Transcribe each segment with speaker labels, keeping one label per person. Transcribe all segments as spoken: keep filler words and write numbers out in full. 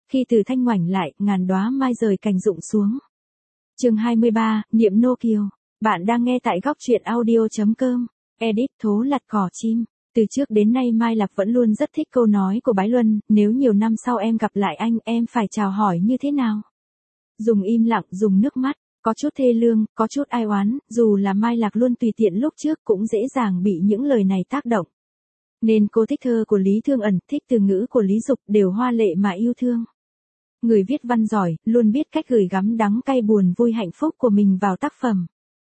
Speaker 1: Khi Từ Thanh ngoảnh lại, ngàn đóa mai rời cành rụng xuống. Chương hai mươi ba, Niệm nô kiều. Bạn đang nghe tại góc truyện audio chấm com. Edit Thố lặt cỏ chim. Từ trước đến nay Mai Lạc vẫn luôn rất thích câu nói của Bái Luân, nếu nhiều năm sau em gặp lại anh, em phải chào hỏi như thế nào? Dùng im lặng, dùng nước mắt, có chút thê lương, có chút ai oán, dù là Mai Lạc luôn tùy tiện lúc trước cũng dễ dàng bị những lời này tác động. Nên cô thích thơ của Lý Thương Ẩn, thích từ ngữ của Lý Dục, đều hoa lệ mà yêu thương. Người viết văn giỏi, luôn biết cách gửi gắm đắng cay buồn vui hạnh phúc của mình vào tác phẩm.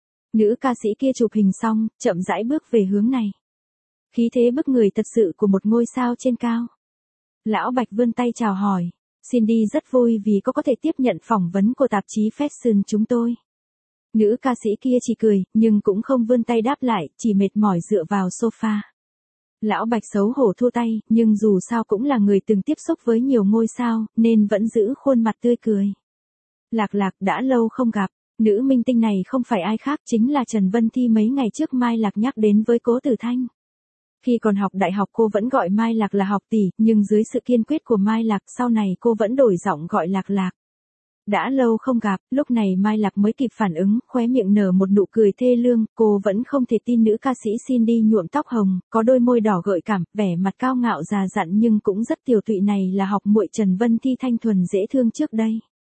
Speaker 1: Nữ ca sĩ kia chụp hình xong, chậm rãi bước về hướng này. Khí thế bức người thật sự của một ngôi sao trên cao. Lão Bạch vươn tay chào hỏi. Cindy rất vui vì cô có thể tiếp nhận phỏng vấn của tạp chí Fashion chúng tôi. Nữ ca sĩ kia chỉ cười, nhưng cũng không vươn tay đáp lại, chỉ mệt mỏi dựa vào sofa. Lão Bạch xấu hổ thua tay, nhưng dù sao cũng là người từng tiếp xúc với nhiều ngôi sao, nên vẫn giữ khuôn mặt tươi cười. Lạc Lạc, đã lâu không gặp. Nữ minh tinh này không phải ai khác, chính là Trần Vân Thi. Mấy ngày trước Mai Lạc nhắc đến với Cố Tử Thanh. Khi còn học đại học cô vẫn gọi Mai Lạc là học tỷ, nhưng dưới sự kiên quyết của Mai Lạc sau này cô vẫn đổi giọng gọi Lạc Lạc. Đã lâu không gặp, lúc này Mai Lạc mới kịp phản ứng, khóe miệng nở một nụ cười thê lương, cô vẫn không thể tin nữ ca sĩ Cindy nhuộm tóc hồng, có đôi môi đỏ gợi cảm, vẻ mặt cao ngạo già dặn nhưng cũng rất tiều tụy này là học muội Trần Vân Thi thanh thuần dễ thương trước đây.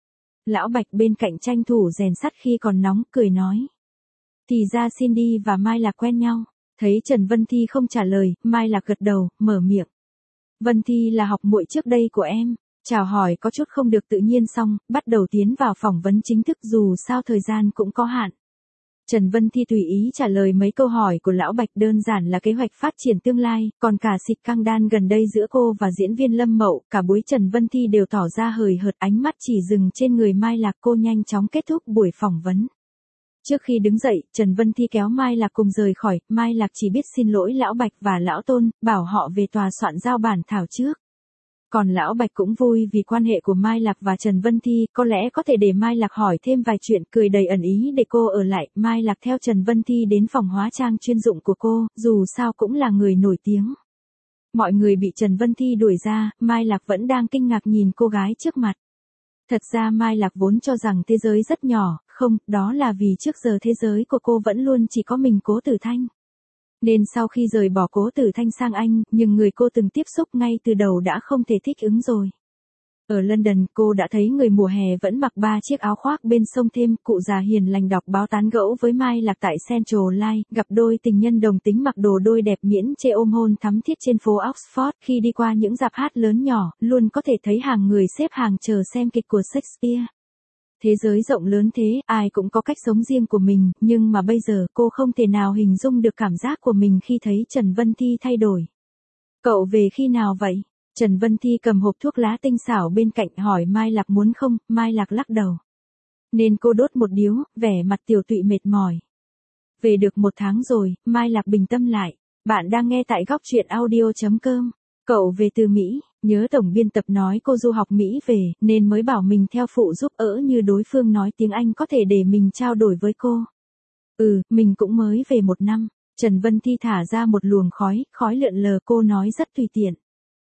Speaker 1: Lão Bạch bên cạnh tranh thủ rèn sắt khi còn nóng, cười nói. Thì ra Cindy và Mai Lạc quen nhau. Thấy Trần Vân Thi không trả lời, Mai Lạc gật đầu, mở miệng. Vân Thi là học muội trước đây của em. Chào hỏi có chút không được tự nhiên xong, bắt đầu tiến vào phỏng vấn chính thức dù sao thời gian cũng có hạn. Trần Vân Thi tùy ý trả lời mấy câu hỏi của Lão Bạch, đơn giản là kế hoạch phát triển tương lai, còn cả xịt căng đan gần đây giữa cô và diễn viên Lâm Mậu, cả buổi Trần Vân Thi đều tỏ ra hời hợt, ánh mắt chỉ dừng trên người Mai Lạc. Cô nhanh chóng kết thúc buổi phỏng vấn. Trước khi đứng dậy, Trần Vân Thi kéo Mai Lạc cùng rời khỏi, Mai Lạc chỉ biết xin lỗi Lão Bạch và Lão Tôn, bảo họ về tòa soạn giao bản thảo trước. Còn Lão Bạch cũng vui vì quan hệ của Mai Lạc và Trần Vân Thi, có lẽ có thể để Mai Lạc hỏi thêm vài chuyện, cười đầy ẩn ý để cô ở lại. Mai Lạc theo Trần Vân Thi đến phòng hóa trang chuyên dụng của cô, dù sao cũng là người nổi tiếng. Mọi người bị Trần Vân Thi đuổi ra, Mai Lạc vẫn đang kinh ngạc nhìn cô gái trước mặt. Thật ra Mai Lạc vốn cho rằng thế giới rất nhỏ, không, đó là vì trước giờ thế giới của cô vẫn luôn chỉ có mình Cố Tử Thanh. Nên sau khi rời bỏ Cố Tử Thanh sang Anh, nhưng người cô từng tiếp xúc ngay từ đầu đã không thể thích ứng rồi. Ở London, cô đã thấy người mùa hè vẫn mặc ba chiếc áo khoác bên sông Thêm, cụ già hiền lành đọc báo tán gẫu với Mai Lạc tại Central Line, gặp đôi tình nhân đồng tính mặc đồ đôi đẹp miễn chê ôm hôn thắm thiết trên phố Oxford. Khi đi qua những rạp hát lớn nhỏ, luôn có thể thấy hàng người xếp hàng chờ xem kịch của Shakespeare. Thế giới rộng lớn thế, ai cũng có cách sống riêng của mình, nhưng mà bây giờ cô không thể nào hình dung được cảm giác của mình khi thấy Trần Vân Thi thay đổi. Cậu về khi nào vậy? Trần Vân Thi cầm hộp thuốc lá tinh xảo bên cạnh hỏi Mai Lạc muốn không, Mai Lạc lắc đầu. Nên cô đốt một điếu, vẻ mặt tiều tụy mệt mỏi. Về được một tháng rồi, Mai Lạc bình tâm lại. Bạn đang nghe tại góc truyện audio chấm com. Cậu về từ Mỹ, nhớ tổng biên tập nói cô du học Mỹ về, nên mới bảo mình theo phụ giúp ỡ như đối phương nói tiếng Anh có thể để mình trao đổi với cô. Ừ, mình cũng mới về một năm. Trần Vân Thi thả ra một luồng khói, khói lượn lờ, cô nói rất tùy tiện.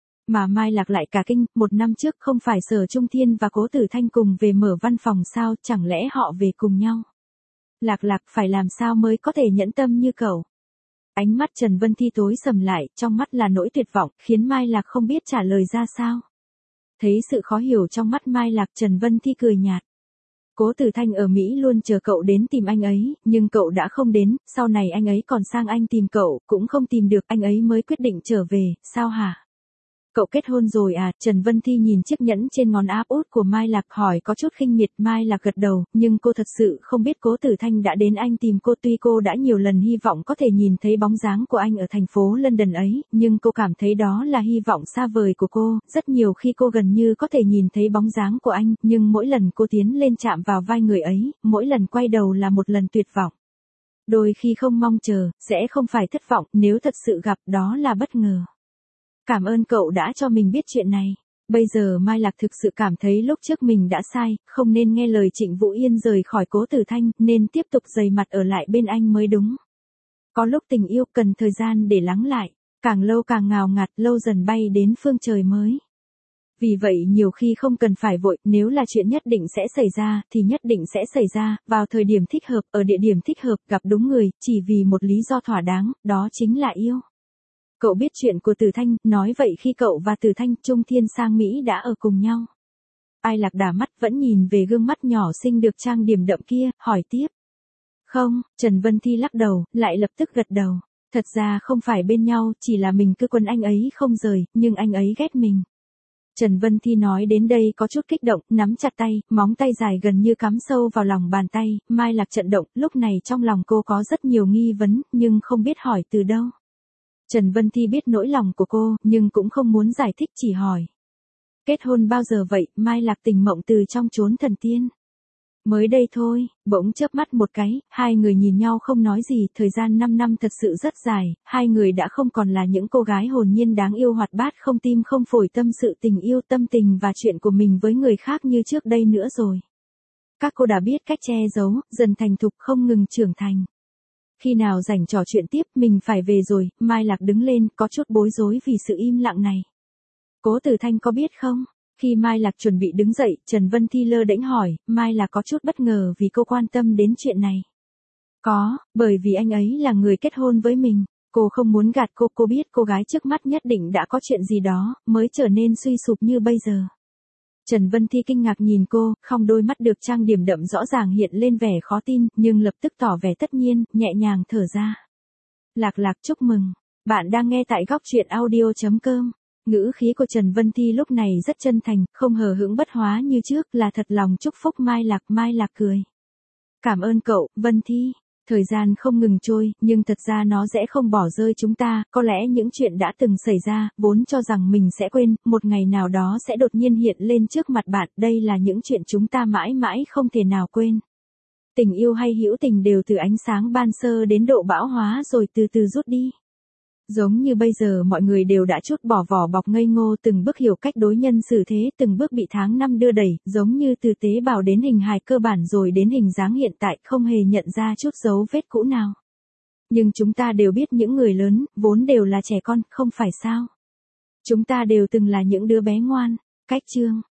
Speaker 1: Mà Mai Lạc lại cả kinh, một năm trước không phải Sở Trung Thiên và Cố Tử Thanh cùng về mở văn phòng sao, chẳng lẽ họ về cùng nhau? Lạc Lạc phải làm sao mới có thể nhẫn tâm như cậu? Ánh mắt Trần Vân Thi tối sầm lại, trong mắt là nỗi tuyệt vọng, khiến Mai Lạc không biết trả lời ra sao. Thấy sự khó hiểu trong mắt Mai Lạc, Trần Vân Thi cười nhạt. Cố Tử Thanh ở Mỹ luôn chờ cậu đến tìm anh ấy, nhưng cậu đã không đến, sau này anh ấy còn sang Anh tìm cậu, cũng không tìm được, anh ấy mới quyết định trở về, sao hả? Cậu kết hôn rồi à? Trần Vân Thi nhìn chiếc nhẫn trên ngón áp út của Mai Lạc hỏi có chút khinh miệt. Mai Lạc gật đầu, nhưng cô thật sự không biết Cố Tử Thanh đã đến Anh tìm cô. Tuy cô đã nhiều lần hy vọng có thể nhìn thấy bóng dáng của anh ở thành phố London ấy, nhưng cô cảm thấy đó là hy vọng xa vời của cô. Rất nhiều khi cô gần như có thể nhìn thấy bóng dáng của anh, nhưng mỗi lần cô tiến lên chạm vào vai người ấy, mỗi lần quay đầu là một lần tuyệt vọng. Đôi khi không mong chờ, sẽ không phải thất vọng, nếu thật sự gặp đó là bất ngờ. Cảm ơn cậu đã cho mình biết chuyện này. Bây giờ Mai Lạc thực sự cảm thấy lúc trước mình đã sai, không nên nghe lời Trịnh Vũ Yên rời khỏi Cố Tử Thanh, nên tiếp tục dày mặt ở lại bên anh mới đúng. Có lúc tình yêu cần thời gian để lắng lại, càng lâu càng ngào ngạt, lâu dần bay đến phương trời mới. Vì vậy nhiều khi không cần phải vội, nếu là chuyện nhất định sẽ xảy ra, thì nhất định sẽ xảy ra, vào thời điểm thích hợp, ở địa điểm thích hợp, gặp đúng người, chỉ vì một lý do thỏa đáng, đó chính là yêu. Cậu biết chuyện của Từ Thanh, nói vậy khi cậu và Từ Thanh, Trung Thiên sang Mỹ đã ở cùng nhau. Ai Lạc đảo mắt vẫn nhìn về gương mắt nhỏ xinh được trang điểm đậm kia, hỏi tiếp. Không, Trần Vân Thi lắc đầu, lại lập tức gật đầu. Thật ra không phải bên nhau, chỉ là mình cứ quấn anh ấy không rời, nhưng anh ấy ghét mình. Trần Vân Thi nói đến đây có chút kích động, nắm chặt tay, móng tay dài gần như cắm sâu vào lòng bàn tay, Mai Lạc trận động, lúc này trong lòng cô có rất nhiều nghi vấn, nhưng không biết hỏi từ đâu. Trần Vân Thi biết nỗi lòng của cô, nhưng cũng không muốn giải thích chỉ hỏi. Kết hôn bao giờ vậy, Mai Lạc tỉnh mộng từ trong chốn thần tiên. Mới đây thôi, bỗng chớp mắt một cái, hai người nhìn nhau không nói gì, thời gian năm năm thật sự rất dài, hai người đã không còn là những cô gái hồn nhiên đáng yêu hoạt bát không tim không phổi tâm sự tình yêu tâm tình và chuyện của mình với người khác như trước đây nữa rồi. Các cô đã biết cách che giấu, dần thành thục không ngừng trưởng thành. Khi nào rảnh trò chuyện tiếp, mình phải về rồi, Mai Lạc đứng lên, có chút bối rối vì sự im lặng này. Cố Từ Thanh có biết không? Khi Mai Lạc chuẩn bị đứng dậy, Trần Vân Thi lơ đễnh hỏi, Mai Lạc có chút bất ngờ vì cô quan tâm đến chuyện này. Có, bởi vì anh ấy là người kết hôn với mình. Cô không muốn gạt cô, cô biết cô gái trước mắt nhất định đã có chuyện gì đó, mới trở nên suy sụp như bây giờ. Trần Vân Thi kinh ngạc nhìn cô, không đôi mắt được trang điểm đậm rõ ràng hiện lên vẻ khó tin, nhưng lập tức tỏ vẻ tất nhiên, nhẹ nhàng thở ra. Lạc Lạc chúc mừng, bạn đang nghe tại góc truyện audio chấm com. Ngữ khí của Trần Vân Thi lúc này rất chân thành, không hờ hững bất hóa như trước, là thật lòng chúc phúc Mai Lạc. Mai Lạc cười. Cảm ơn cậu, Vân Thi. Thời gian không ngừng trôi, nhưng thật ra nó sẽ không bỏ rơi chúng ta, có lẽ những chuyện đã từng xảy ra, vốn cho rằng mình sẽ quên, một ngày nào đó sẽ đột nhiên hiện lên trước mặt bạn, đây là những chuyện chúng ta mãi mãi không thể nào quên. Tình yêu hay hữu tình đều từ ánh sáng ban sơ đến độ bão hóa rồi từ từ rút đi. Giống như bây giờ mọi người đều đã chút bỏ vỏ bọc ngây ngô, từng bước hiểu cách đối nhân xử thế, từng bước bị tháng năm đưa đẩy, giống như từ tế bào đến hình hài cơ bản rồi đến hình dáng hiện tại, không hề nhận ra chút dấu vết cũ nào. Nhưng chúng ta đều biết những người lớn, vốn đều là trẻ con, không phải sao? Chúng ta đều từng là những đứa bé ngoan. Cách chương